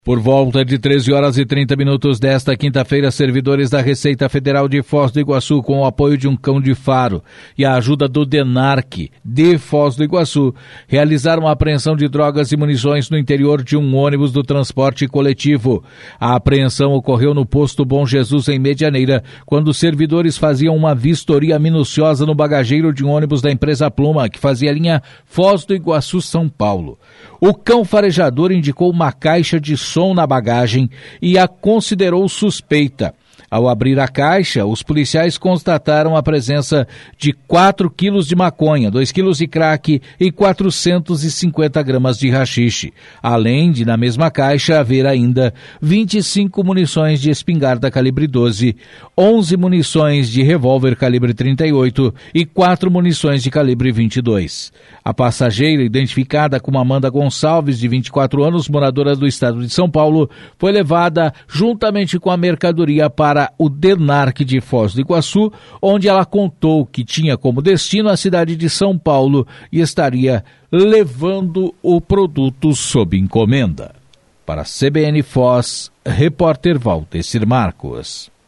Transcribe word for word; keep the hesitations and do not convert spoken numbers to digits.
Por volta de treze horas e trinta minutos desta quinta-feira, servidores da Receita Federal de Foz do Iguaçu, com o apoio de um cão de faro e a ajuda do DENARC de Foz do Iguaçu, realizaram a apreensão de drogas e munições no interior de um ônibus do transporte coletivo. A apreensão ocorreu no posto Bom Jesus, em Medianeira, quando os servidores faziam uma vistoria minuciosa no bagageiro de um ônibus da empresa Pluma, que fazia a linha Foz do Iguaçu-São Paulo. O cão farejador indicou uma caixa de som na bagagem e a considerou suspeita. Ao abrir a caixa, os policiais constataram a presença de quatro quilos de maconha, dois quilos de crack e quatrocentos e cinquenta gramas de haxixe. Além de, na mesma caixa, haver ainda vinte e cinco munições de espingarda calibre doze, onze munições de revólver calibre trinta e oito e quatro munições de calibre vinte e dois. A passageira, identificada como Amanda Gonçalves, de vinte e quatro anos, moradora do estado de São Paulo, foi levada juntamente com a mercadoria para o DENARC de Foz do Iguaçu, onde ela contou que tinha como destino a cidade de São Paulo e estaria levando o produto sob encomenda. Para a C B N Foz, repórter Valtecir Marcos.